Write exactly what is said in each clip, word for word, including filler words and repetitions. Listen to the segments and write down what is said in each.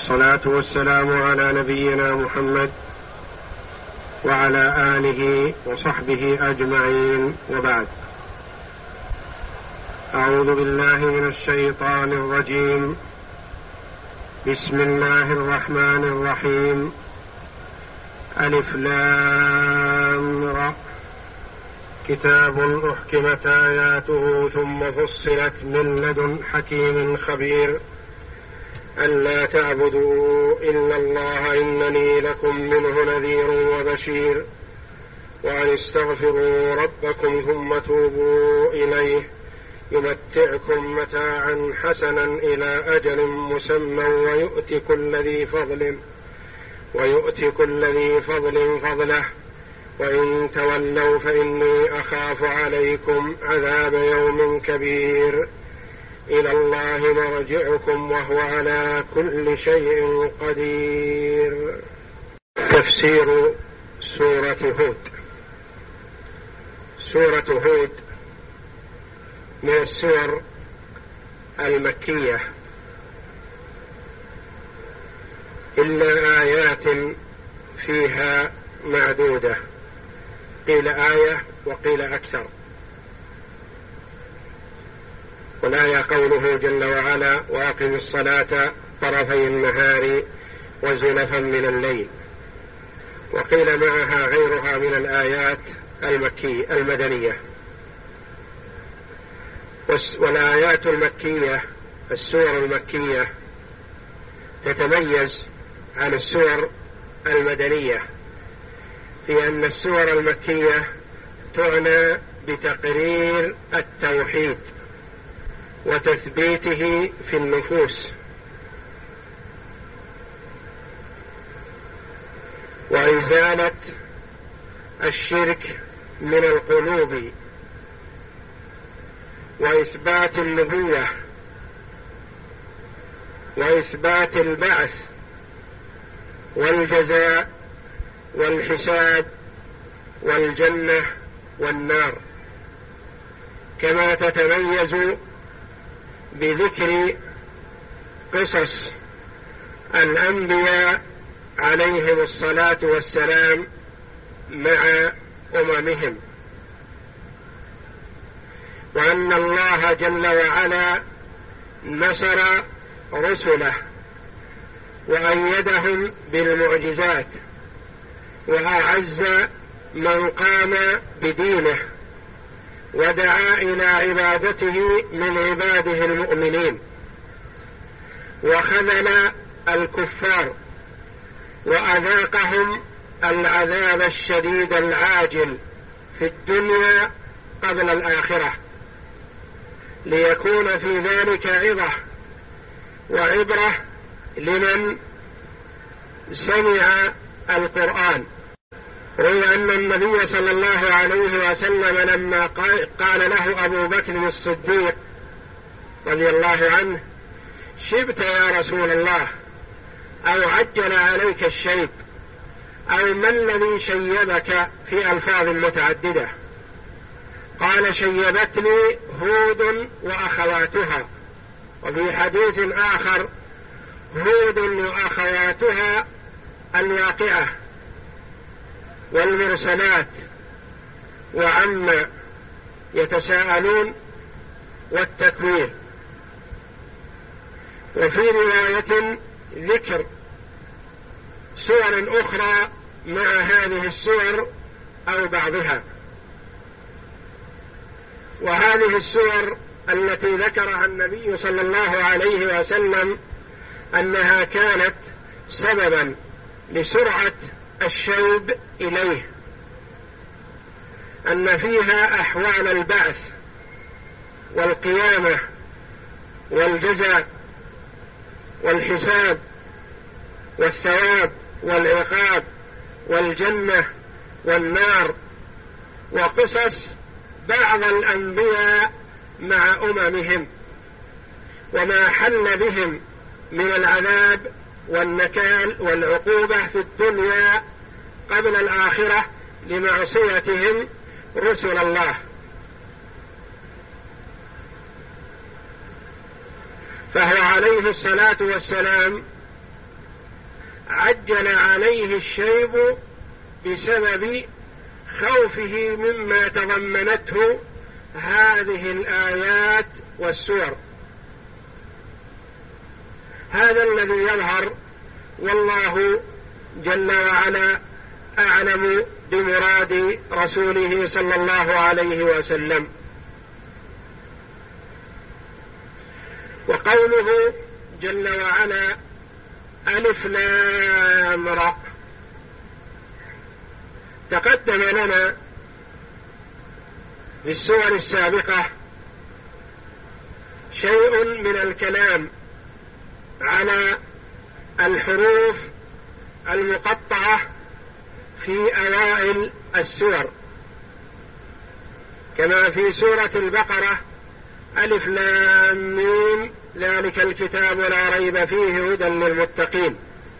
والصلاة والسلام على نبينا محمد وعلى آله وصحبه أجمعين، وبعد. أعوذ بالله من الشيطان الرجيم. بسم الله الرحمن الرحيم. ألف لام را. كتاب أحكمت آياته ثم فصلت من لدن حكيم خبير ألا تعبدوا إلا الله إنني لكم منه نذير وبشير وأن استغفروا ربكم ثم توبوا إليه يمتعكم متاعا حسنا إلى أجل مسمى ويؤتي كل ذي فضل ويؤتي كل ذي فضل فضله وإن تولوا فإني أخاف عليكم عذاب يوم كبير إلى الله مرجعكم وهو على كل شيء قدير. تفسير سورة هود. سورة هود من السور المكية، إلا آيات فيها معدودة، قيل آية وقيل أكثر. والآية قوله جل وعلا: وأقم الصلاة طرفي النهار وزلفا من الليل. وقيل معها غيرها من الآيات المكية المدنية. والآيات المكية، السور المكية، تتميز عن السور المدنية في أن السور المكية تعنى بتقرير التوحيد وتثبيته في النفوس، وإزالة الشرك من القلوب، وإثبات النبوة، وإثبات البعث والجزاء والحساب والجنة والنار، كما تتميز بذكر قصص الأنبياء عليهم الصلاة والسلام مع أممهم، وأن الله جل وعلا نصر رسله وأيدهم بالمعجزات وأعز من قام بدينه ودعا إلى عبادته من عباده المؤمنين، وخذل الكفار وأذاقهم العذاب الشديد العاجل في الدنيا قبل الآخرة، ليكون في ذلك عظة وعبرة لمن سمع القرآن. روي أن النبي صلى الله عليه وسلم لما قال له أبو بكر الصديق رضي الله عنه: شبت يا رسول الله، أو عجل عليك الشيب، أو ما الذي شيبك في ألفاظ متعددة؟ قال: شيبتني هود وأخواتها. وفي حديث آخر: هود وأخواتها الواقعة والمرسلات وعما يتساءلون والتكوير. وفي رواية ذكر سور أخرى مع هذه السور أو بعضها. وهذه السور التي ذكرها النبي صلى الله عليه وسلم أنها كانت سببا لسرعة الشوب إليه، أن فيها أحوال البعث والقيامة والجزاء والحساب والثواب والعقاب والجنة والنار، وقصص بعض الأنبياء مع أممهم وما حل بهم من العذاب والنكال والعقوبة في الدنيا قبل الآخرة لمعصيتهم رسل الله. فهو عليه الصلاة والسلام عجل عليه الشيب بسبب خوفه مما تضمنته هذه الآيات والسور. هذا الذي يظهر، والله جل وعلا أعلم بمراد رسوله صلى الله عليه وسلم. وقوله جل وعلا ألف لام را، تقدم لنا في السور السابقة شيء من الكلام على الحروف المقطعة في أوائل السور، كما في سورة البقرة ألف لام ميم ذلك الكتاب لا ريب فيه هدى للمتقين،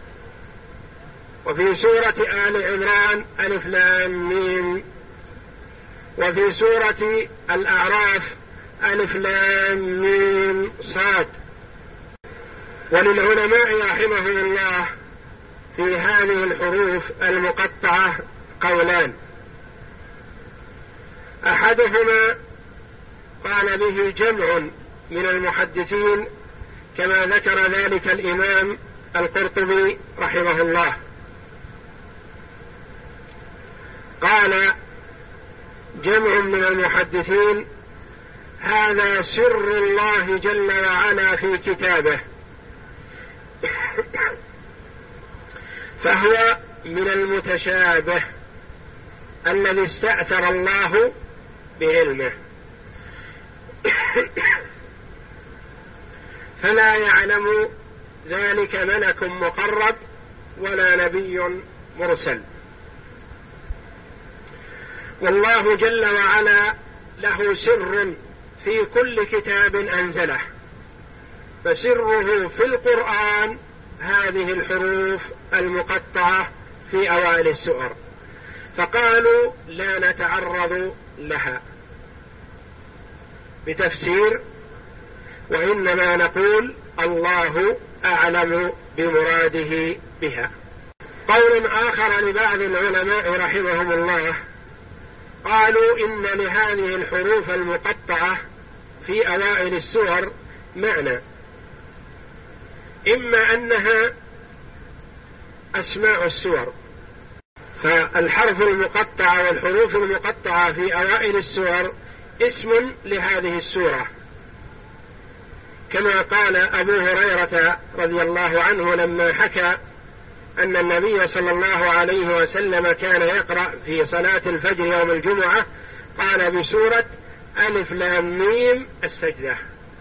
وفي سورة آل عمران ألف لام ميم، وفي سورة الأعراف ألف لام ميم صاد. وللعلماء رحمهم الله في هذه الحروف المقطعة قولان، أحدهما قال به جمع من المحدثين كما ذكر ذلك الإمام القرطبي رحمه الله، قال جمع من المحدثين هذا سر الله جل وعلا في كتابه، فهو من المتشابه الذي استأثر الله بعلمه، فلا يعلم ذلك ملك مقرب ولا نبي مرسل. والله جل وعلا له سر في كل كتاب أنزله، فسره في القرآن هذه الحروف المقطعة في أوائل السور، فقالوا لا نتعرض لها بتفسير، وإنما نقول الله أعلم بمراده بها. قول آخر لبعض العلماء رحمهم الله قالوا إن لهذه الحروف المقطعة في أوائل السور معنى، إما أنها أسماء السور، فالحرف المقطع والحروف المقطعة في أوائل السور اسم لهذه السورة، كما قال أبو هريرة رضي الله عنه لما حكى أن النبي صلى الله عليه وسلم كان يقرأ في صلاة الفجر يوم الجمعة قال بسورة ألف لام ميم السجدة،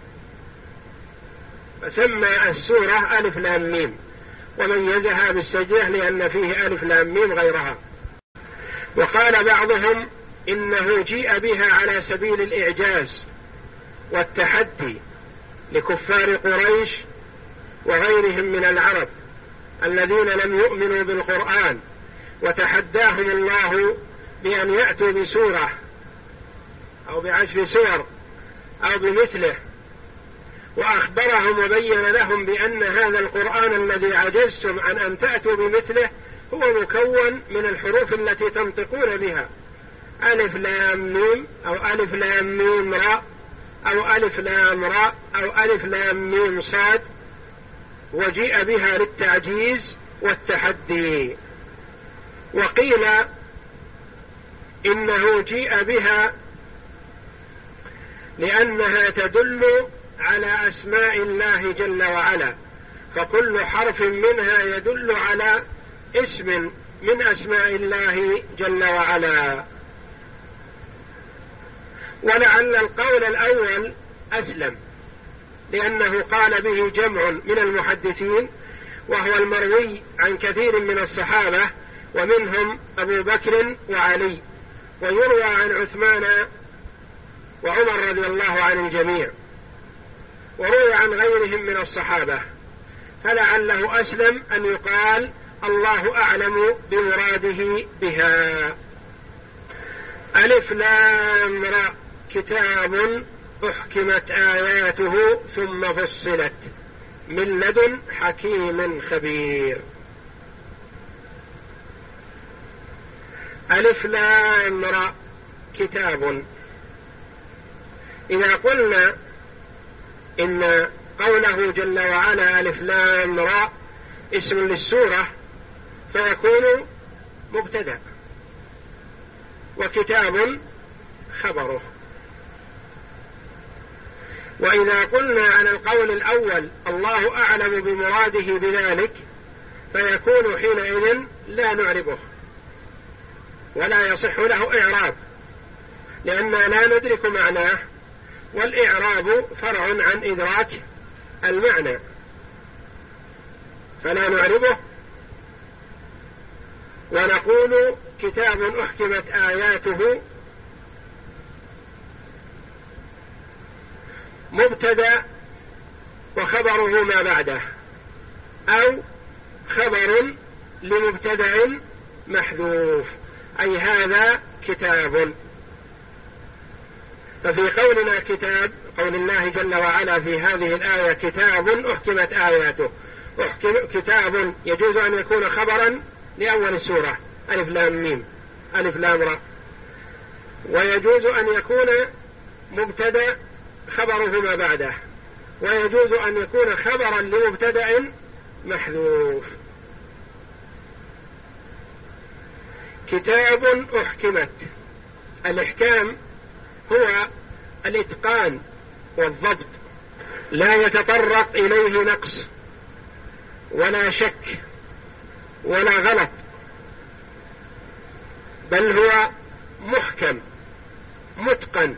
فسمى السورة ألف لام ميم وميزها بالسجدة لأن فيه ألف لام ميم غيرها. وقال بعضهم إنه جيء بها على سبيل الإعجاز والتحدي لكفار قريش وغيرهم من العرب الذين لم يؤمنوا بالقرآن، وتحداهم الله بأن يأتوا بسورة أو بعشر سور أو بمثله، وأخبرهم وبين لهم بأن هذا القرآن الذي عجزتم عن أن تأتوا بمثله هو مكون من الحروف التي تنطقون بها، ألف لام ميم أو ألف لام ميم راء أو ألف لام راء أو ألف لام ميم صاد، وجيء بها للتعجيز والتحدي. وقيل إنه جيء بها لأنها تدل على أسماء الله جل وعلا، فكل حرف منها يدل على اسم من أسماء الله جل وعلا. ولعل القول الأول أسلم، لأنه قال به جمع من المحدثين، وهو المروي عن كثير من الصحابة ومنهم أبو بكر وعلي، ويروى عن عثمان وعمر رضي الله عن الجميع، وروي عن غيرهم من الصحابة، فلعله أسلم أن يقال الله أعلم بمراده بها. ألف لام را كتاب أحكمت آياته ثم فصلت من لدن حكيم خبير. ألف لام را كتاب. إذا قلنا إن قوله جل وعلا ألف لام را اسم للسورة فيكون مبتدأ وكتاب خبره. وإذا قلنا على القول الأول الله أعلم بمراده بذلك فيكون حينئذ لا نعربه ولا يصح له إعراب، لأننا لا ندرك معناه، والإعراب فرع عن إدراك المعنى، فلا نعربه ونقول كتاب أحكمت آياته مبتدأ وخبره ما بعده، أو خبر لمبتدأ محذوف، أي هذا كتاب. ففي قولنا كتاب، قول الله جل وعلا في هذه الآية كتاب أحكمت آياته، أحكم كتاب يجوز أن يكون خبرا لأول السورة ألف لام ميم ألف لام را، ويجوز أن يكون مبتدأ خبره ما بعده، ويجوز أن يكون خبرا لمبتدأ محذوف. كتاب أحكمت، الإحكام هو الإتقان والضبط، لا يتطرق إليه نقص ولا شك ولا غلط، بل هو محكم متقن.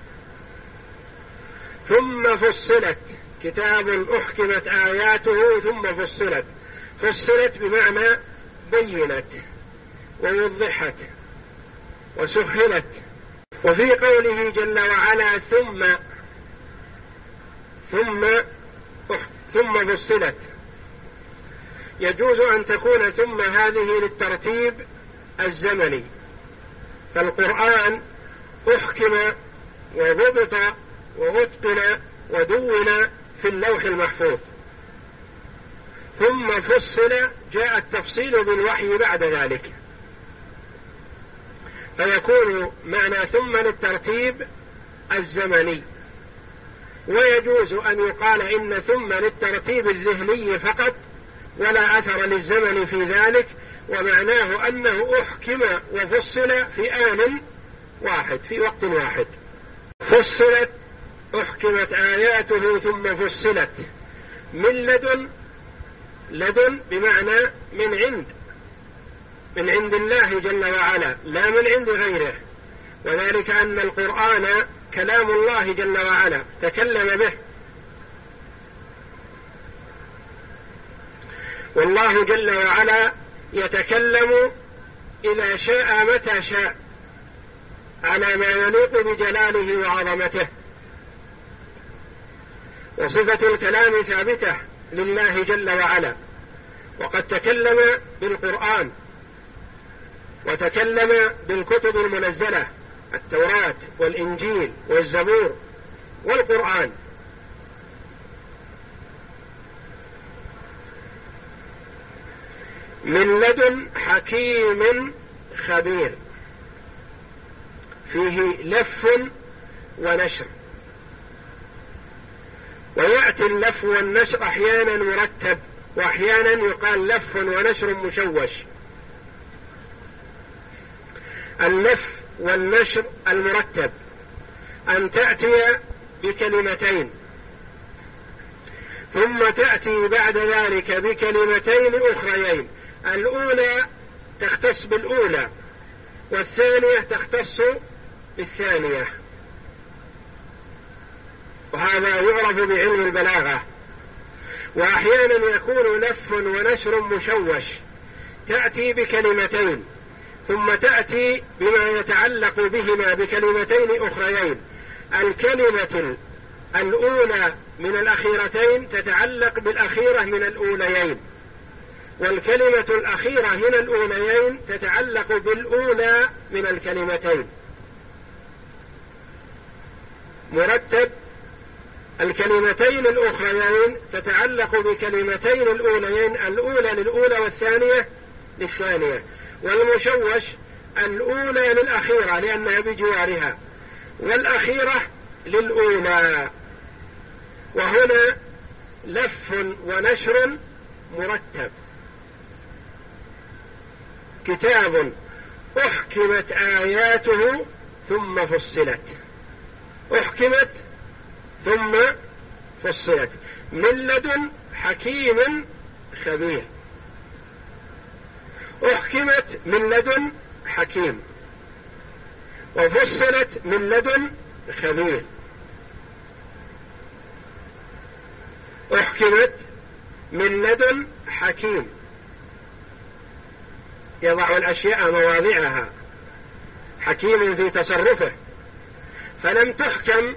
ثم فصلت، كتاب أحكمت آياته ثم فصلت، فصلت بمعنى بينت ووضحت وسهلت. وفي قوله جل وعلا ثم ثم ثم فصلت، يجوز أن تكون ثم هذه للترتيب الزمني، فالقرآن أحكم وضبط وأتقن ودون في اللوح المحفوظ، ثم فصل جاء التفصيل بالوحي بعد ذلك، فيكون معنى ثم للترتيب الزمني. ويجوز أن يقال إن ثم للترتيب الذهني فقط ولا أثر للزمن في ذلك، ومعناه أنه أحكم وفصل في آن واحد في وقت واحد. فصلت أحكمت آياته ثم فصلت من لدن، لدن بمعنى من عند، من عند الله جل وعلا لا من عند غيره، وذلك أن القرآن كلام الله جل وعلا تكلم به، والله جل وعلا يتكلم إذا شاء متى شاء على ما يليق بجلاله وعظمته، وصفة الكلام ثابتة لله جل وعلا. وقد تكلم بالقرآن وتكلم بالكتب المنزلة، التوراة والإنجيل والزبور والقرآن. من لدن حكيم خبير، فيه لف ونشر، ويأتي اللف والنشر أحيانا مرتب، وأحيانا يقال لف ونشر مشوش. اللف والنشر المرتب أن تأتي بكلمتين ثم تأتي بعد ذلك بكلمتين أخريين، الأولى تختص بالأولى والثانية تختص بالثانية، وهذا يعرف بعلم البلاغة. وأحيانا يكون لف ونشر مشوش، تأتي بكلمتين ثم تأتي بما يتعلق بهما بكلمتين أخريين، الكلمة الأولى من الأخيرتين تتعلق بالأخيرة من الأوليين، والكلمة الأخيرة من الأوليين تتعلق بالأولى من الكلمتين. مرتب الكلمتين الأخريين تتعلق بكلمتين الأوليين، الأولى للأولى والثانية للثانية. والمشوش الأولى للأخيرة لأنها بجوارها، والأخيرة للأولى. وهنا لف ونشر مرتب. كتاب أحكمت آياته ثم فصلت، أحكمت ثم فصلت، من لدن حكيم خبير. أحكمت من لدن حكيم، وفصلت من لدن خبير. أحكمت من لدن حكيم يضع الأشياء مواضعها، حكيم في تصرفه، فلم تحكم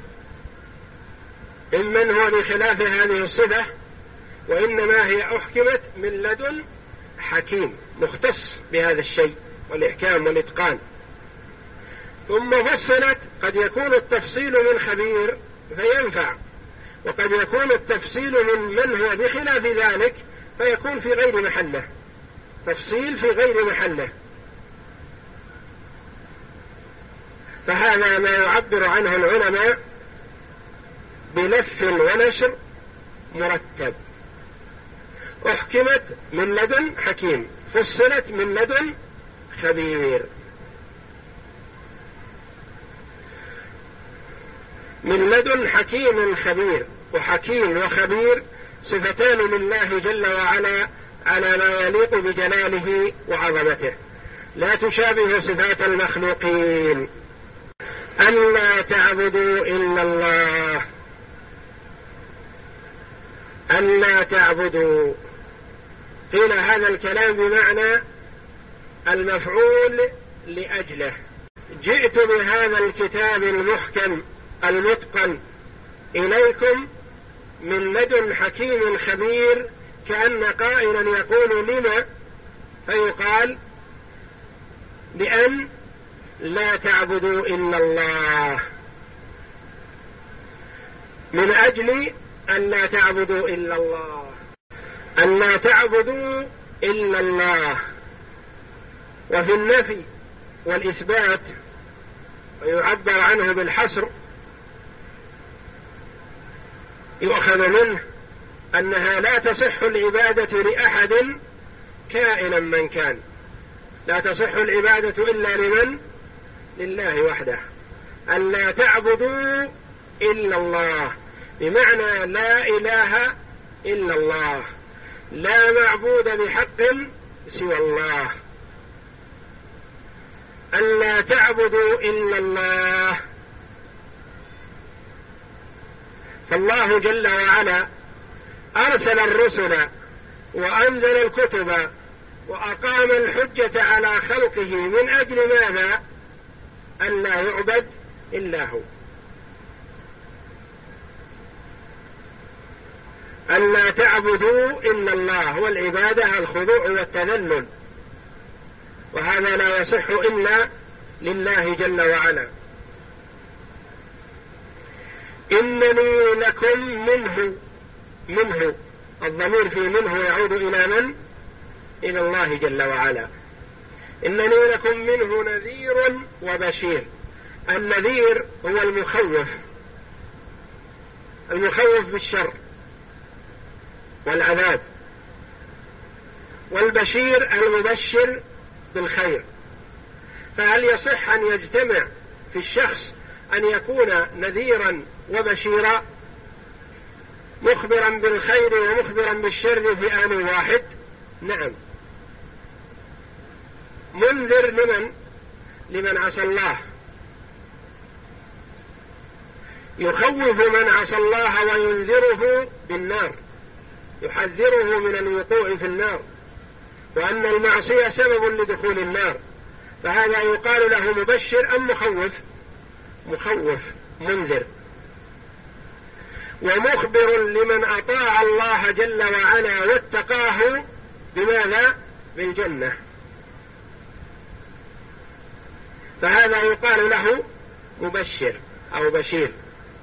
ممن هو بخلاف هذه الصفة، وإنما هي أحكمت من لدن حكيم مختص بهذا الشيء والإحكام والإتقان. ثم فصلت، قد يكون التفصيل من خبير فينفع، وقد يكون التفصيل من من هو بخلاف ذلك فيكون في غير محله، تفصيل في غير محله. فهذا ما يعبر عنه العلماء بلف ونشر مرتب. أحكمت من لدن حكيم، فصلت من لدن خبير. من لدن حكيم خبير، وحكيم وخبير صفتان لله جل وعلا على ما يليق بجلاله وعظمته، لا تشابه صفات المخلوقين. ألا تعبدوا إلا الله، ألا تعبدوا، قيل هذا الكلام بمعنى المفعول لأجله. جئت بهذا الكتاب المحكم المتقن إليكم من لدن حكيم خبير، كأن قائلا يقول لما، فيقال بأن لا تعبدوا إلا الله، من أجل أن لا تعبدوا إلا الله، أن لا تعبدوا إلا الله. وفي النفي والإثبات ويعبر عنه بالحصر يؤخذ منه أنها لا تصح العبادة لأحد كائنا من كان، لا تصح العبادة إلا لمن؟ لله وحده. أن لا تعبدوا إلا الله بمعنى لا إله إلا الله، لا معبود بحق سوى الله. أن لا تعبدوا إلا الله. فالله جل وعلا أرسل الرسل وأنزل الكتب وأقام الحجة على خلقه من أجل ماذا؟ أن لا يعبد إلا هو، أن لا تعبدوا إلا الله، والعبادة الخضوع والتذلل، وهذا لا يصح إلا لله جل وعلا. إنني لكم منه، منه الضمير في منه يعود إلى من؟ إلى الله جل وعلا. إنني لكم منه نذير وبشير. النذير هو المخوف، المخوف بالشر والعذاب، والبشير المبشر بالخير. فهل يصح أن يجتمع في الشخص أن يكون نذيرا وبشيرا، مخبرا بالخير ومخبرا بالشر في آن واحد؟ نعم. منذر لمن؟ لمن عصى الله، يخوف من عصى الله وينذره بالنار، يحذره من الوقوع في النار، وأن المعصية سبب لدخول النار. فهذا يقال له مبشر أم مخوف؟ مخوف منذر. ومخبر لمن أطاع الله جل وعلا واتقاه بماذا؟ بالجنة. فهذا يقال له مبشر أو بشير.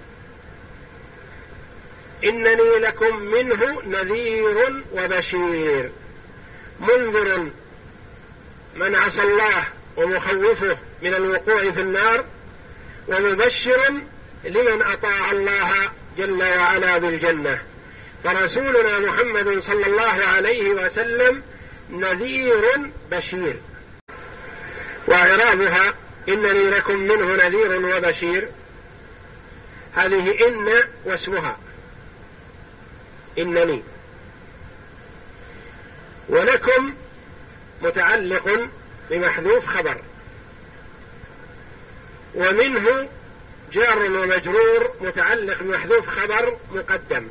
إنني لكم منه نذير وبشير. منذر من عصى الله ومخوفه من الوقوع في النار، ومبشر لمن أطاع الله جل وعلا بالجنة. فرسولنا محمد صلى الله عليه وسلم نذير بشير. وإعرابها إنني لكم منه نذير وبشير، هذه إن واسمها إنني، ولكم متعلق بمحذوف خبر، ومنه جار ومجرور متعلق بمحذوف خبر مقدم،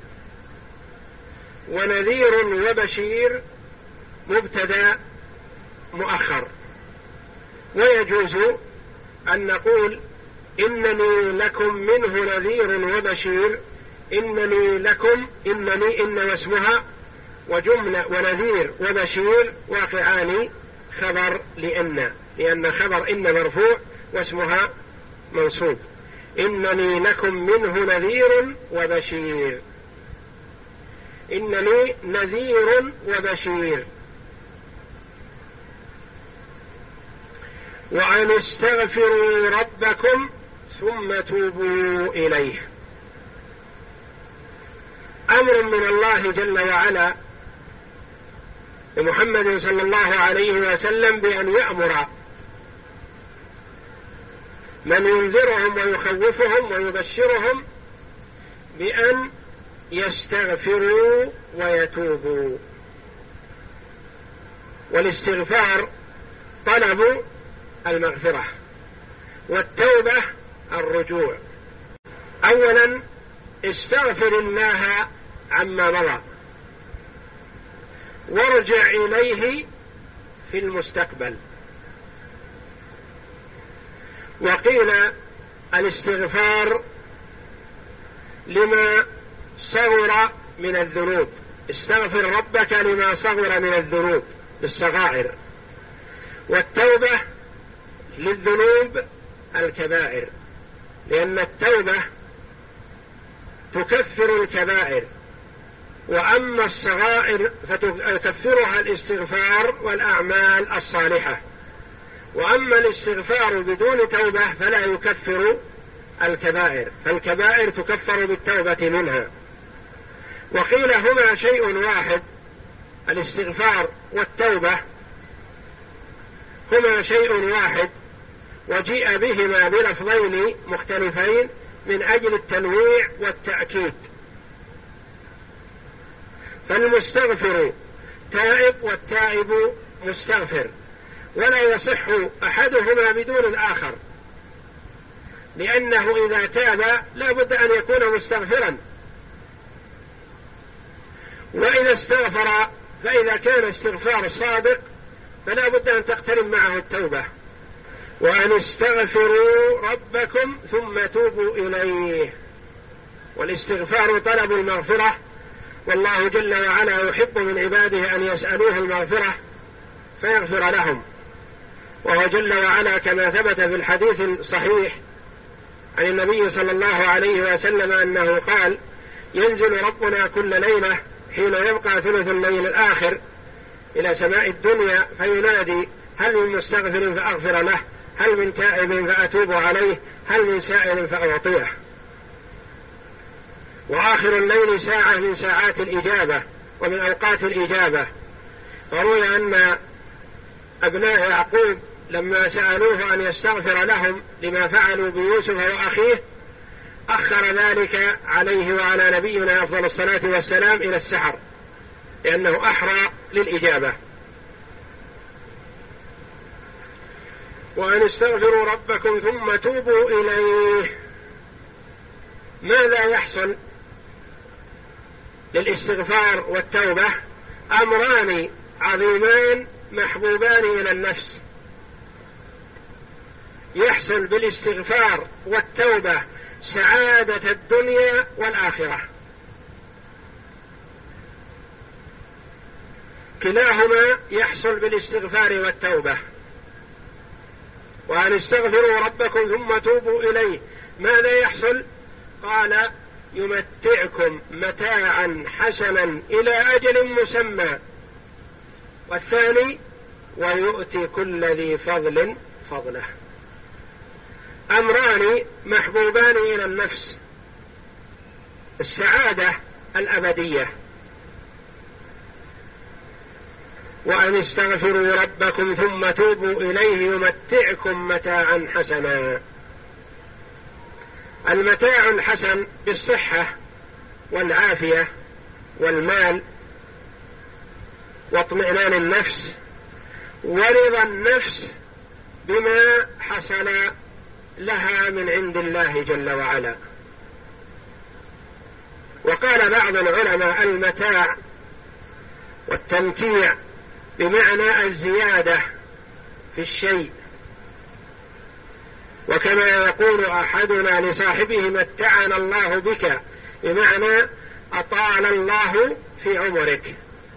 ونذير وبشير مبتدأ مؤخر. ويجوز أن نقول إنني لكم منه نذير وبشير، إنني لكم إنني إن واسمها، وجملة ونذير وبشير واقعان خبر لإن، لأن خبر إن مرفوع واسمها منصوب. إنني لكم منه نذير وبشير، إنني نذير وبشير. وأن استغفروا ربكم ثم توبوا إليه، أمر من الله جل وعلا لمحمد صلى الله عليه وسلم بأن يأمر من ينذرهم ويخوفهم ويبشرهم بأن يستغفروا ويتوبوا. والاستغفار طلب المغفرة، والتوبة الرجوع. أولا استغفر الله عما مضى، وارجع إليه في المستقبل. وقيل الاستغفار لما صغر من الذنوب، استغفر ربك لما صغر من الذنوب بالصغائر، والتوبة للذنوب الكبائر، لأن التوبة تكفر الكبائر، وأما الصغائر فتكفرها الاستغفار والأعمال الصالحة، وأما الاستغفار بدون توبة فلا يكفر الكبائر، فالكبائر تكفر بالتوبة منها. وقيل هما شيء واحد، الاستغفار والتوبة هما شيء واحد، وجيء بهما بلفظين مختلفين من أجل التنويع والتأكيد. فالمستغفر تائب والتائب مستغفر، ولا يصح أحدهما بدون الآخر، لأنه إذا تاب لا بد أن يكون مستغفرا، وإذا استغفر فإذا كان استغفار صادق فلا بد أن تقترن معه التوبة. وأن استغفروا ربكم ثم توبوا إليه، والاستغفار طلب المغفرة، والله جل وعلا يحب من عباده أن يسألوه المغفرة فيغفر لهم. وهو جل وعلا كما ثبت في الحديث الصحيح عن النبي صلى الله عليه وسلم أنه قال: ينزل ربنا كل ليلة حين يبقى ثلث الليل الآخر إلى سماء الدنيا فينادي: هل من مستغفر فأغفر له، هل من تائب فأتوب عليه، هل من سائل فأعطيه. وآخر الليل ساعة من ساعات الإجابة ومن أوقات الإجابة. وروي أن أبناء يعقوب لما سألوه أن يستغفر لهم لما فعلوا بيوسف وأخيه أخر ذلك عليه وعلى نبينا أفضل الصلاة والسلام إلى السحر، لأنه أحرى للإجابة. وأن استغفروا ربكم ثم توبوا إليه. ماذا يحصل للاستغفار والتوبة؟ أمران عظيمان محبوبان إلى النفس. يحصل بالاستغفار والتوبة سعادة الدنيا والآخرة، كلاهما يحصل بالاستغفار والتوبة. وأن استغفروا ربكم ثم توبوا إليه. ماذا يحصل؟ قال: يمتعكم متاعا حسنا إلى أجل مسمى. والثاني: ويؤتي كل ذي فضل فضله. أمران محبوبان إلى النفس: السعادة الأبدية، وأن استغفروا ربكم ثم توبوا إليه يمتعكم متاعا حسنا. المتاع الحسن بالصحة والعافية والمال واطمئنان النفس ورضا النفس بما حصل لها من عند الله جل وعلا. وقال بعض العلماء: المتاع والتمتيع بمعنى الزيادة في الشيء، وكما يقول أحدنا لصاحبه: متعنا الله بك، بمعنى أطال الله في عمرك.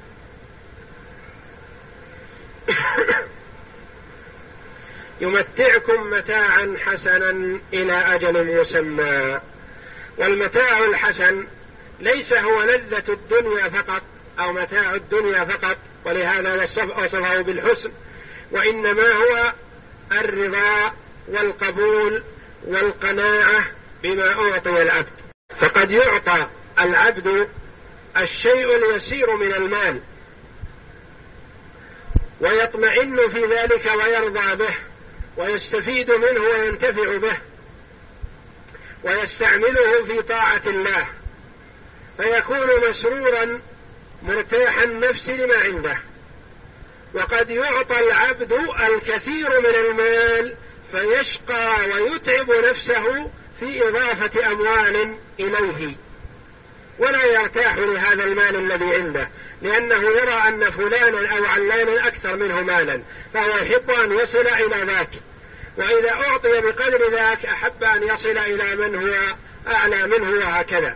يمتعكم متاعا حسنا إلى أجل مسمى. والمتاع الحسن ليس هو لذة الدنيا فقط أو متاع الدنيا فقط، ولهذا وصفه بالحسن، وإنما هو الرضا والقبول والقناعة بما أعطي العبد. فقد يعطى العبد الشيء اليسير من المال ويطمئن في ذلك ويرضى به ويستفيد منه وينتفع به ويستعمله في طاعة الله، فيكون مسرورا مرتاح النفس لما عنده. وقد يعطى العبد الكثير من المال فيشقى ويتعب نفسه في إضافة أموال إليه، ولا يرتاح لهذا المال الذي عنده، لأنه يرى أن فلانا أو علانا أكثر منه مالا، فهو يحب أن يصل إلى ذاك، وإذا أعطي بقدر ذاك أحب أن يصل إلى من هو أعلى منه، وهكذا.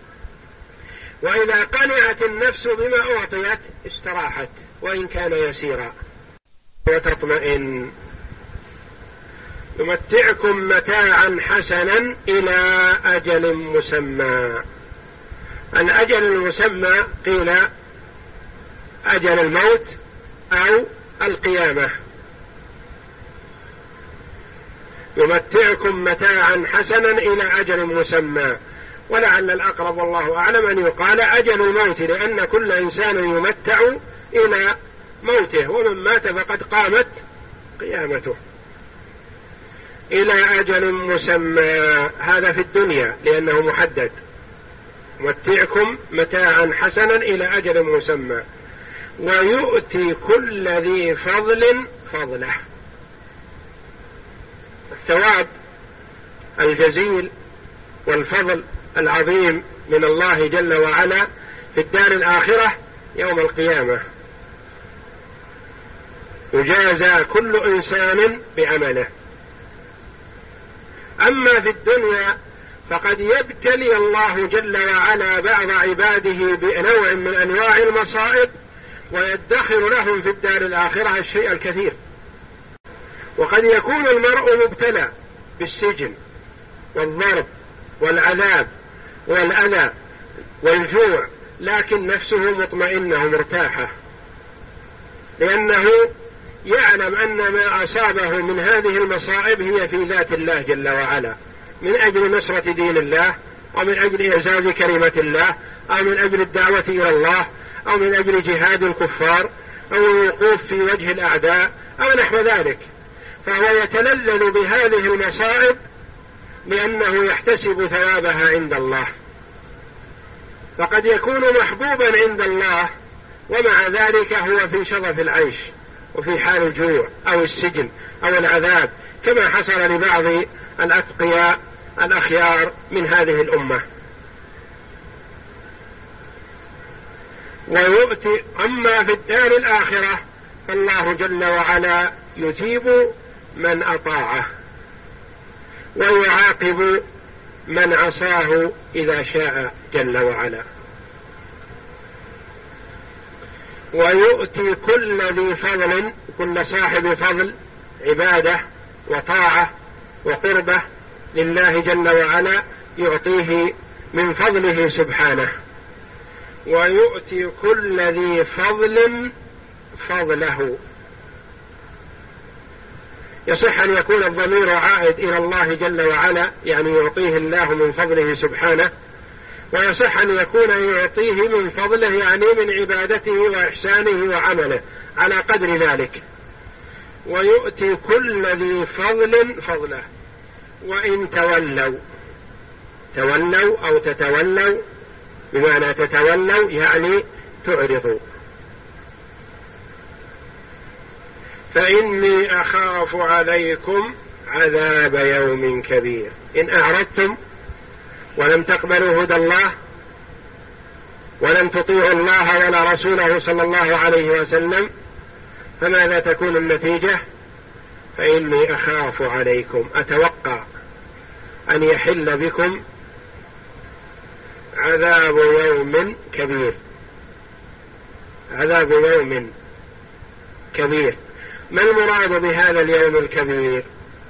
وإذا قنعت النفس بما أعطيت استراحت وإن كان يسيرا وتطمئن. يمتعكم متاعا حسنا إلى أجل مسمى. الأجل المسمى قيل أجل الموت أو القيامة. يمتعكم متاعا حسنا إلى أجل مسمى، ولعل الأقرب والله أعلم أن يقال أجل الموت، لأن كل إنسان يمتع إلى موته، ومن مات فقد قامت قيامته. إلى أجل مسمى، هذا في الدنيا لأنه محدد. يمتعكم متاعا حسنا إلى أجل مسمى ويؤتي كل ذي فضل فضله. الثواب الجزيل والفضل العظيم من الله جل وعلا في الدار الآخرة يوم القيامة، يجازى كل إنسان بعمله. أما في الدنيا فقد يبتلي الله جل وعلا بعض عباده بنوع من أنواع المصائب ويدخر لهم في الدار الآخرة الشيء الكثير. وقد يكون المرء مبتلى بالسجن والضرب والعذاب والأذى والجوع، لكن نفسه مطمئنة مرتاحة، لأنه يعلم أن ما أصابه من هذه المصائب هي في ذات الله جل وعلا، من أجل نصرة دين الله، أو من أجل إعزاز كلمة الله، أو من أجل الدعوة إلى الله، أو من أجل جهاد الكفار، أو الوقوف في وجه الأعداء، أو نحو ذلك. فهو يتلذذ بهذه المصائب لأنه يحتسب ثوابها عند الله. فقد يكون محبوبا عند الله ومع ذلك هو في شظف العيش وفي حال الجوع أو السجن أو العذاب، كما حصل لبعض الأتقياء الأخيار من هذه الأمة. ويؤتي. أما في الدار الآخرة فالله جل وعلا يثيب من أطاعه ويعاقب من عصاه إذا شاء جل وعلا. ويؤتي كل ذي فضل، كل صاحب فضل عبادة وطاعة وقربة لله جل وعلا يعطيه من فضله سبحانه. ويؤتي كل ذي فضل فضله، يصح أن يكون الضمير عائد إلى الله جل وعلا، يعني يعطيه الله من فضله سبحانه، ويصح أن يكون يعطيه من فضله يعني من عبادته وإحسانه وعمله على قدر ذلك، ويؤتي كل ذي فضل فضله. وإن تولوا، تولوا أو تتولوا بمعنى تتولوا يعني تعرضوا، فإني أخاف عليكم عذاب يوم كبير. إن أعرضتم ولم تقبلوا هدى الله ولم تطيعوا الله ولا رسوله صلى الله عليه وسلم، فماذا تكون النتيجة؟ فإني أخاف عليكم، أتوقع أن يحل بكم عذاب يوم كبير، عذاب يوم كبير. ما المراد بهذا اليوم الكبير؟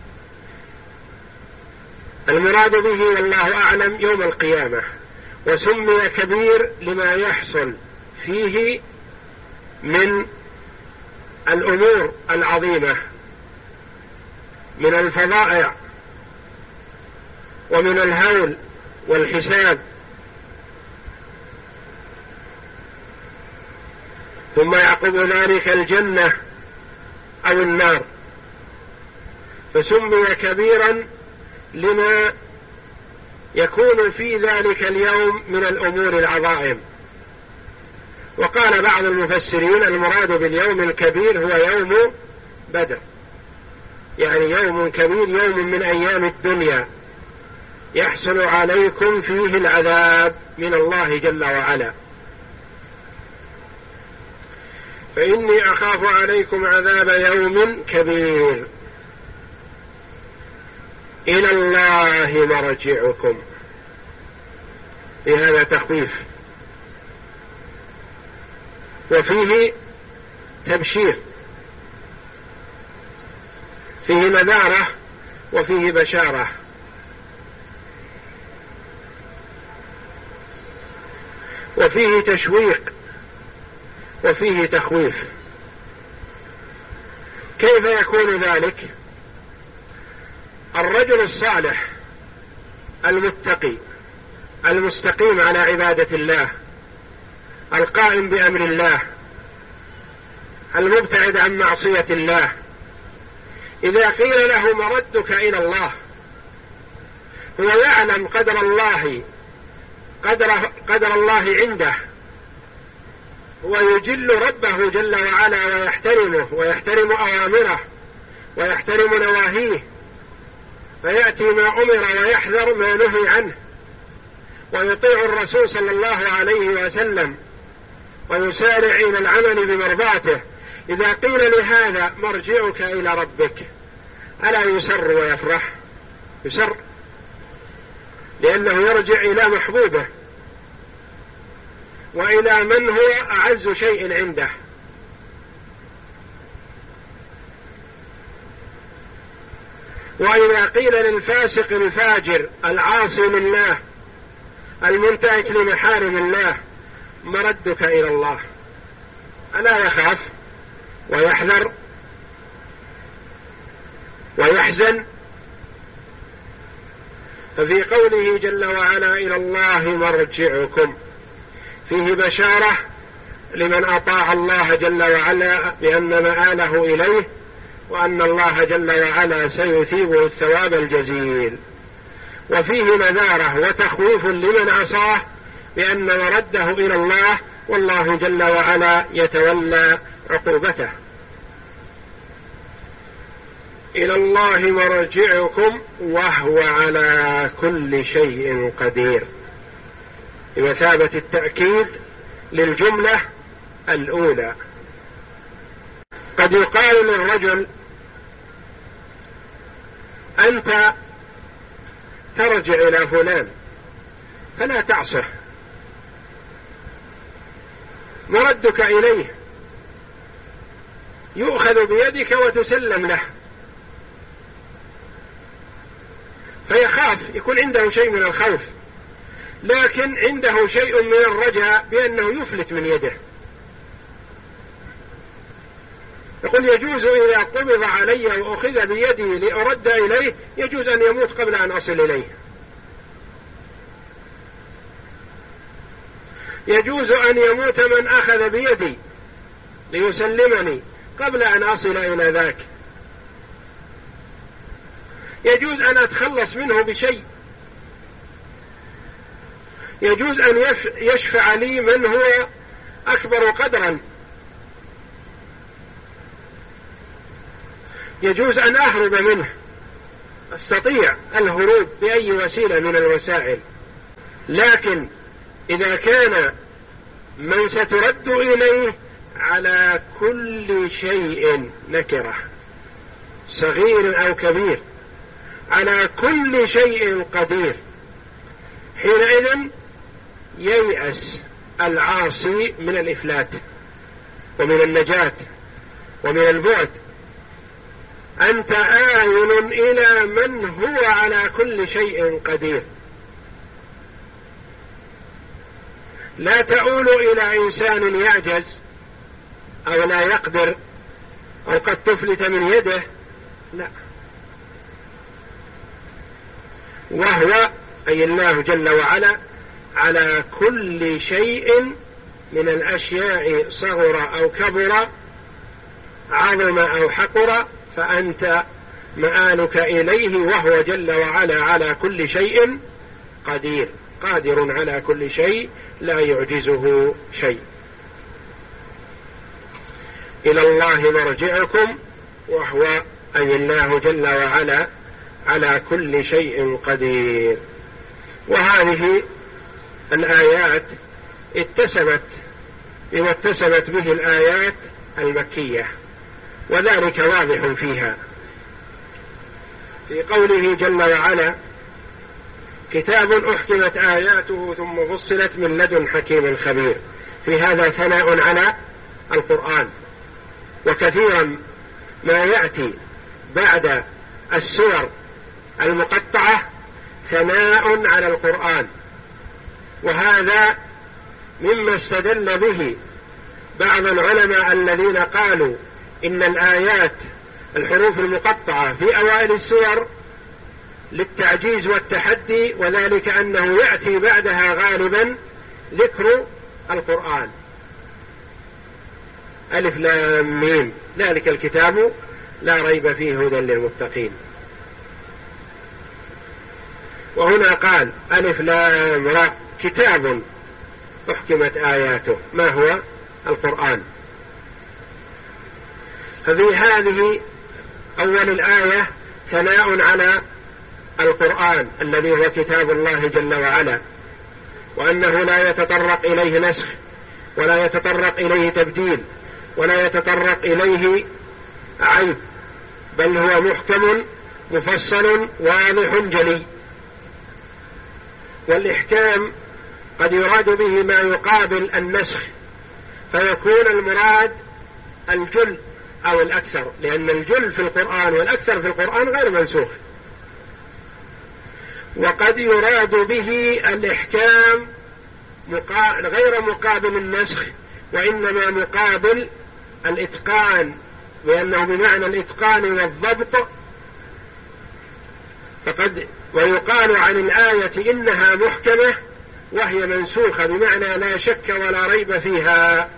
المراد به والله أعلم يوم القيامة، وسمي كبير لما يحصل فيه من الأمور العظيمة، من الفظائع ومن الهول والحساب، ثم يعقب ذلك الجنة أو النار، فسمي كبيرا لما يكون في ذلك اليوم من الأمور العظائم. وقال بعض المفسرين المراد باليوم الكبير هو يوم بدر، يعني يوم كبير، يوم من أيام الدنيا يحصل عليكم فيه العذاب من الله جل وعلا. فإني أخاف عليكم عذاب يوم كبير إلى الله مرجعكم، بهذا تخويف، وفيه تبشير، فيه نذارة وفيه بشارة. وفيه تشويق وفيه تخويف. كيف يكون ذلك؟ الرجل الصالح المتقي المستقيم على عبادة الله القائم بأمر الله المبتعد عن معصية الله، إذا قيل له مردك إلى الله، هو يعلم قدر الله قدر, قدر الله عنده، ويجل ربه جل وعلا ويحترمه ويحترم أوامره ويحترم نواهيه، فيأتي ما أمر ويحذر ما نهي عنه، ويطيع الرسول صلى الله عليه وسلم ويسارع إلى العمل بمرضاته. إذا قيل لهذا مرجعك إلى ربك، ألا يسر ويفرح؟ يسر، لأنه يرجع إلى محبوبه وإلى من هو أعز شيء عنده. وإذا قيل للفاسق الفاجر العاصي لله المنتهك لمحارم الله مردك إلى الله، ألا يخاف ويحذر ويحزن؟ ففي قوله جل وعلا إلى الله مرجعكم فيه بشارة لمن أطاع الله جل وعلا بأن مآله إليه، وأن الله جل وعلا سيثيبه الثواب الجزيل. وفيه نذارة وتخويف لمن عصاه بأن مرده إلى الله، والله جل وعلا يتولى عقوبته. إلى الله مرجعكم وهو على كل شيء قدير، بمثابة التأكيد للجملة الأولى. قد يقال للرجل أنت ترجع إلى فلان فلا تعصه، مردك إليه يؤخذ بيدك وتسلم له، فيخاف، يكون عنده شيء من الخوف، لكن عنده شيء من الرجاء بأنه يفلت من يده. يقول يجوز إذا قبض علي وأخذ بيدي لأرد إليه يجوز أن يموت قبل أن أصل إليه، يجوز أن يموت من أخذ بيدي ليسلمني قبل أن أصل إلى ذاك، يجوز أن أتخلص منه بشيء، يجوز أن يشفع لي من هو أكبر قدرا، يجوز أن أهرب منه، أستطيع الهروب بأي وسيلة من الوسائل. لكن إذا كان من سترد إليه على كل شيء نكرة صغير أو كبير، على كل شيء قدير، حينئذ ييأس العاصي من الإفلات ومن النجاة ومن البعد. أنت آمن إلى من هو على كل شيء قدير، لا تؤول إلى إنسان يعجز أو لا يقدر أو قد تفلت من يده، لا، وهو أي الله جل وعلا على كل شيء من الأشياء صغر أو كبر، عظم أو حقر، فأنت مآلك إليه، وهو جل وعلا على كل شيء قدير، قادر على كل شيء لا يعجزه شيء. إلى الله مرجعكم، وهو أي الله جل وعلا على كل شيء قدير. وهذه الآيات اتسمت بما اتسمت به الآيات المكية، وذلك واضح فيها في قوله جل وعلا: كتاب أحكمت آياته ثم فصلت من لدن حكيم خبير. في هذا ثناء على القرآن، وكثيرا ما يأتي بعد السور المقطعة ثناء على القرآن، وهذا مما استدل به بعض العلماء الذين قالوا إن الآيات الحروف المقطعة في أوائل السور للتعجيز والتحدي، وذلك أنه يأتي بعدها غالبا ذكر القرآن: ألف لام ميم ذلك الكتاب لا ريب فيه هدى للمتقين. وهنا قال ألف لام را كتاب أحكمت آياته، ما هو؟ القرآن. ففي هذه أول الآية ثناء على القرآن الذي هو كتاب الله جل وعلا، وأنه لا يتطرق إليه نسخ ولا يتطرق إليه تبديل ولا يتطرق إليه عيب، بل هو محكم مفصل واضح جلي. والإحكام قد يراد به ما يقابل النسخ، فيكون المراد الجل أو الأكثر، لأن الجل في القرآن والأكثر في القرآن غير منسوخ. وقد يراد به الإحكام غير مقابل النسخ، وإنما مقابل الإتقان، لأنه بمعنى الإتقان والضبط. فقد ويقال عن الآية إنها محكمة وهي منسوخة، بمعنى لا شك ولا ريب فيها.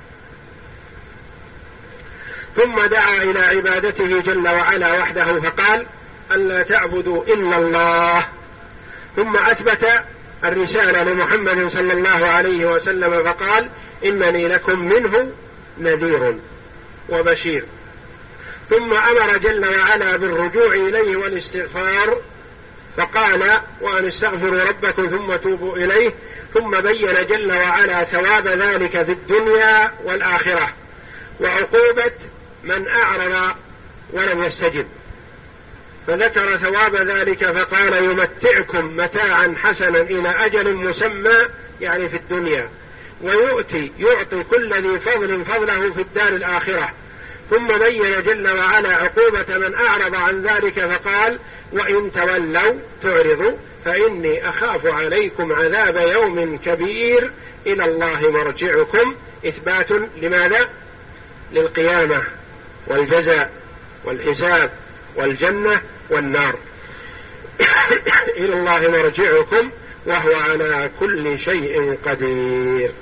ثم دعا إلى عبادته جل وعلا وحده فقال: ألا تعبدوا إلا الله. ثم أثبت الرسالة لمحمد صلى الله عليه وسلم فقال: إنني لكم منه نذير وبشير. ثم أمر جل وعلا بالرجوع إليه والاستغفار فقال: وأن استغفروا ربكم ثم توبوا إليه. ثم بين جل وعلا ثواب ذلك في الدنيا والآخرة، وعقوبة من أعرض ولم يستجب، فذكر ثواب ذلك فقال: يمتعكم متاعا حسنا إلى أجل مسمى، يعني في الدنيا، ويؤتي يعطي كل ذي فضل فضله في الدار الآخرة. ثم بين جل وعلا عقوبة من أعرض عن ذلك فقال: وإن تولوا تعرضوا فإني أخاف عليكم عذاب يوم كبير إلى الله مرجعكم. إثبات لماذا؟ للقيامة والجزاء والحساب والجنة والنار. إلى الله مرجعكم وهو على كل شيء قدير.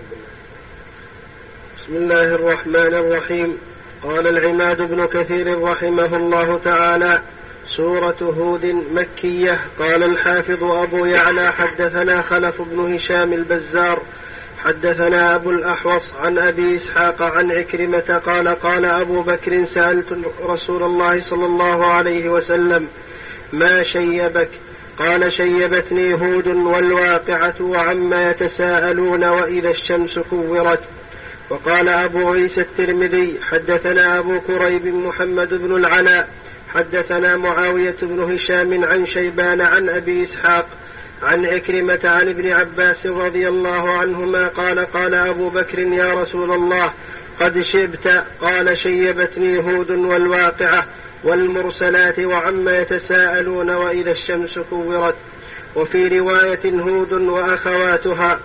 بسم الله الرحمن الرحيم. قال العماد بن كثير رحمه الله تعالى: سورة هود مكية. قال الحافظ أبو يعلى: حدثنا خلف بن هشام البزار حدثنا أبو الأحوص عن أبي إسحاق عن عكرمة قال: قال أبو بكر: سألت رسول الله صلى الله عليه وسلم: ما شيبك؟ قال: شيبتني هود والواقعة وعما يتساءلون وإذا الشمس كورت. وقال أبو عيسى الترمذي: حدثنا أبو كريب محمد بن العلاء حدثنا معاوية بن هشام عن شيبان عن أبي إسحاق عن عكرمة عن ابن عباس رضي الله عنهما قال: قال أبو بكر: يا رسول الله، قد شبت. قال: شيبتني هود والواقعة والمرسلات وعما يتساءلون وإذا الشمس كورت. وفي رواية: هود وأخواتها.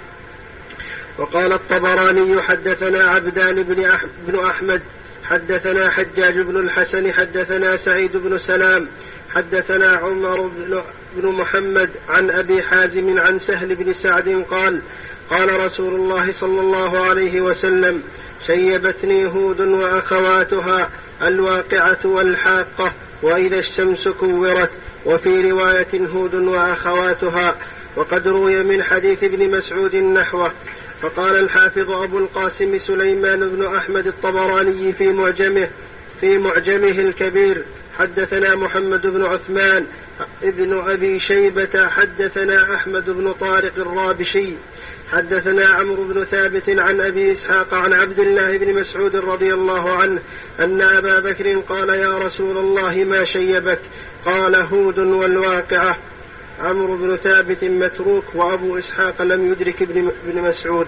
وقال الطبراني: حدثنا عبدان بن أحمد حدثنا حجاج بن الحسن حدثنا سعيد بن سلام حدثنا عمر بن محمد عن أبي حازم عن سهل بن سعد قال: قال رسول الله صلى الله عليه وسلم: شيبتني هود وأخواتها الواقعة والحاقة وإذا الشمس كورت. وفي رواية: هود وأخواتها. وقد روي من حديث ابن مسعود نحوه. فقال الحافظ أبو القاسم سليمان بن أحمد الطبراني في معجمه في معجمه الكبير: حدثنا محمد بن عثمان ابن أبي شيبة حدثنا أحمد بن طارق الرابشي حدثنا عمرو بن ثابت عن أبي إسحاق عن عبد الله بن مسعود رضي الله عنه أن أبا بكر قال: يا رسول الله، ما شيبك؟ قال: هود والواقعة. عمرو بن ثابت متروك، وأبو إسحاق لم يدرك ابن مسعود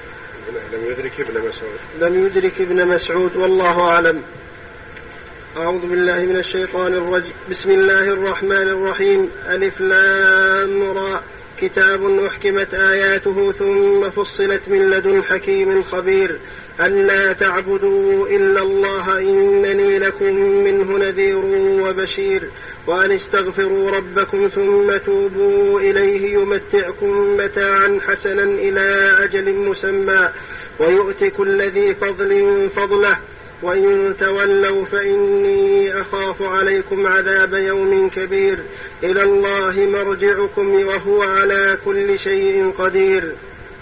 لم يدرك ابن مسعود لم يدرك ابن مسعود والله أعلم. أعوذ بالله من الشيطان الرجيم. بسم الله الرحمن الرحيم. ألف لام را. كتاب أحكمت آياته ثم فصلت من لدن حكيم خبير. ألا تعبدوا إلا الله إنني لكم منه نذير وبشير. وأن استغفروا ربكم ثم توبوا إليه يمتعكم متاعا حسنا إلى أجل مسمى ويؤت كل ذي فضل فضله وإن تولوا فإني أخاف عليكم عذاب يوم كبير. إلى الله مرجعكم وهو على كل شيء قدير.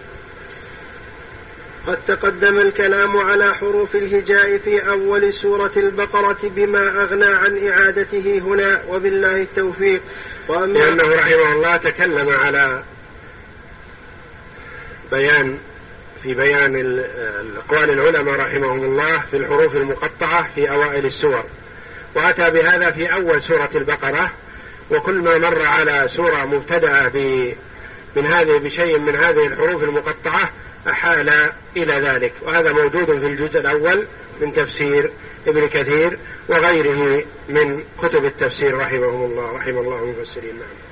قد تقدم الكلام على حروف الهجاء في أول سورة البقرة بما أغنى عن إعادته هنا، وبالله التوفيق. لأنه رحمه الله تكلم على بيان في بيان أقوال العلماء رحمهم الله في الحروف المقطعة في أوائل السور، وأتى بهذا في أول سورة البقرة. وكل ما مر على سورة مبتدأة من هذه بشيء من هذه الحروف المقطعة أحال إلى ذلك، وهذا موجود في الجزء الأول من تفسير ابن كثير وغيره من كتب التفسير رحمهم الله رحمه الله المفسرين.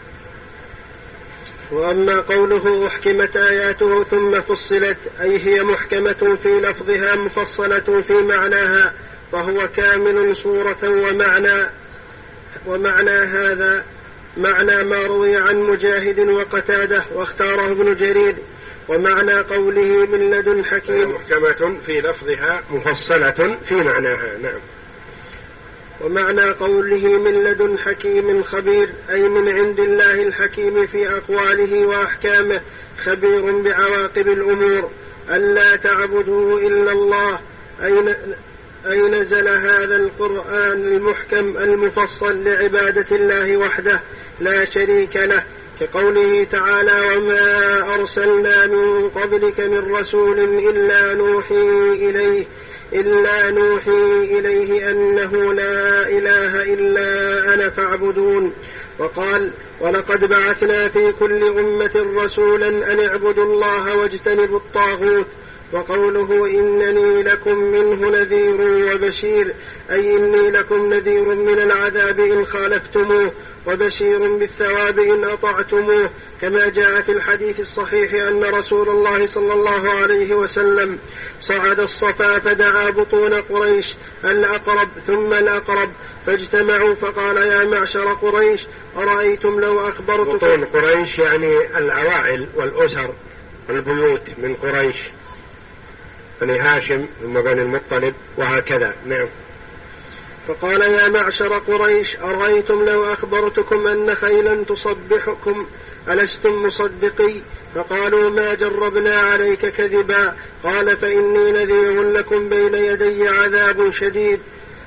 وأما قوله أحكمت آياته ثم فصلت، أي هي محكمة في لفظها مفصلة في معناها، فهو كامل صورة ومعنى. ومعنى هذا معنى ما روي عن مجاهد وقتاده واختاره ابن جرير. ومعنى قوله من لدن حكيم محكمة في لفظها مفصلة في معناها. نعم. ومعنى قوله من لدن حكيم خبير، أي من عند الله الحكيم في أقواله وأحكامه، خبير بعواقب الأمور. ألا تعبدوا إلا الله، أي نزل هذا القرآن المحكم المفصل لعبادة الله وحده لا شريك له، كقوله تعالى: وما أرسلنا من قبلك من رسول إلا نوحي إليه إلا نوحي إليه أنه لا إله إلا أنا فاعبدون. وقال: ولقد بعثنا في كل أمة رسولا أن اعبدوا الله واجتنبوا الطاغوت. وقوله إنني لكم منه نذير وبشير، أي إني لكم نذير من العذاب إن خالفتموه وبشير بالثواب إن أطعتموه، كما جاء في الحديث الصحيح أن رسول الله صلى الله عليه وسلم صعد الصفا فدعا بطون قريش الأقرب ثم الأقرب فاجتمعوا فقال يا معشر قريش أرأيتم لو أخبرتكم. بطون قريش يعني العوائل والأسر والبيوت من قريش، بني هاشم ثم بني المطلب وهكذا. نعم. فقال يا معشر قريش أرأيتم لو أخبرتكم أن خيلا تصبحكم ألستم مصدقي؟ فقالوا ما جربنا عليك كذبا. قال فإني نذير لكم بين يدي عذاب شديد.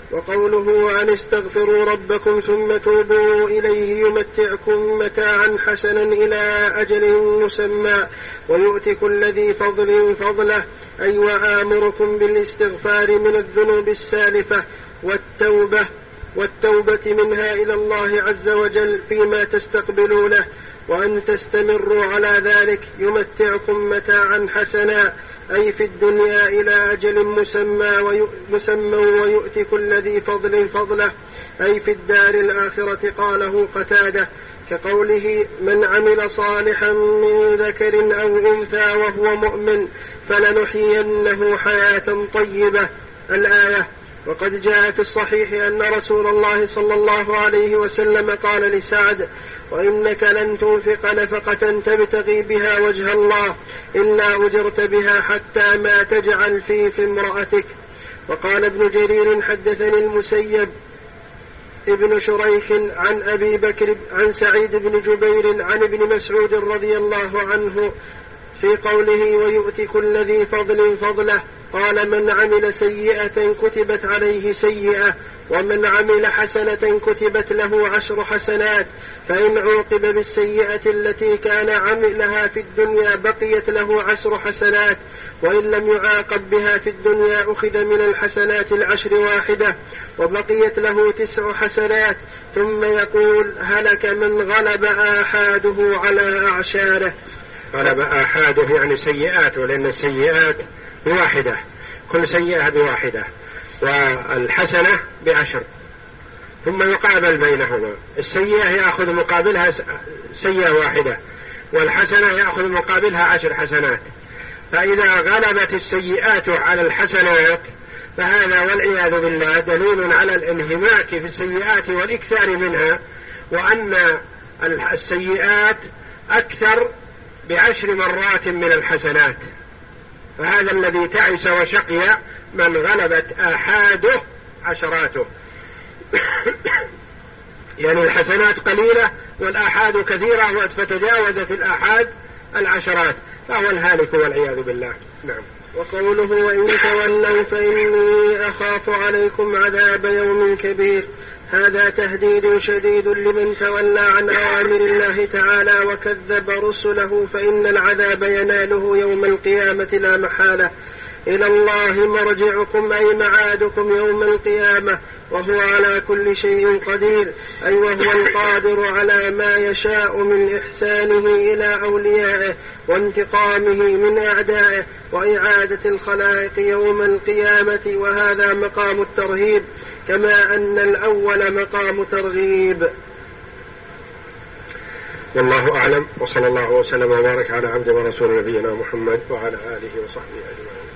وقوله أن استغفروا ربكم ثم توبوا إليه يمتعكم متاعا حسنا إلى أجل مسمى ويؤتي كل ذي فضل فضله، أي وآمركم بالاستغفار من الذنوب السالفة والتوبة والتوبة منها إلى الله عز وجل فيما تستقبلونه، وأن تستمروا على ذلك يمتعكم متاعا حسنا، أي في الدنيا إلى أجل مسمى ويسمى ويؤتي كل ذي فضل فضله، أي في الدار الآخرة. قاله قتادة كقوله من عمل صالحا من ذكر أو أنثى وهو مؤمن فلنحيينه حياة طيبة، الآية. وقد جاء في الصحيح أن رسول الله صلى الله عليه وسلم قال لسعد وإنك لن تنفق نفقة تبتغي بها وجه الله إلا أجرت بها حتى ما تجعل في في امرأتك. وقال ابن جرير حدثني المسيب ابن شريح عن أبي بكر عن سعيد بن جبير عن ابن مسعود رضي الله عنه في قوله ويؤتي كل ذي فضل فضله، قال من عمل سيئة كتبت عليه سيئة، ومن عمل حسنة كتبت له عشر حسنات، فإن عوقب بالسيئة التي كان عملها في الدنيا بقيت له عشر حسنات، وإن لم يعاقب بها في الدنيا أخذ من الحسنات العشر واحدة وبقيت له تسع حسنات. ثم يقول هلك من غلب آحاده على أعشاره. غلب آحاده يعني سيئات، ولأن السيئات بواحدة، كل سيئة بواحدة، والحسنة بعشر، ثم يقابل بينهما. السيئة يأخذ مقابلها سيئة واحدة، والحسنة يأخذ مقابلها عشر حسنات. فإذا غلبت السيئات على الحسنات فهذا والعياذ بالله دليل على الانهماك في السيئات والإكثار منها، وأن السيئات أكثر بعشر مرات من الحسنات. فهذا الذي تعس وشقي من غلبت آحاده عشراته. يعني الحسنات قليلة والآحاد كثيرة فتجاوزت الآحاد العشرات، فهو الهالك والعياذ بالله. نعم. وقوله وإن تولوا فإني أخاف عليكم عذاب يوم كبير، هذا تهديد شديد لمن تولى عن أوامر الله تعالى وكذب رسله، فإن العذاب يناله يوم القيامة لا محالة. إلى الله مرجعكم أي معادكم يوم القيامة، وهو على كل شيء قدير، أي وهو القادر على ما يشاء من إحسانه إلى أوليائه وانتقامه من أعدائه وإعادة الخلائق يوم القيامة. وهذا مقام الترهيب كما أن الأول مقام ترغيب. والله أعلم، وصلى الله وسلم وبارك على عبد ورسول نبينا محمد وعلى آله وصحبه أجمعين.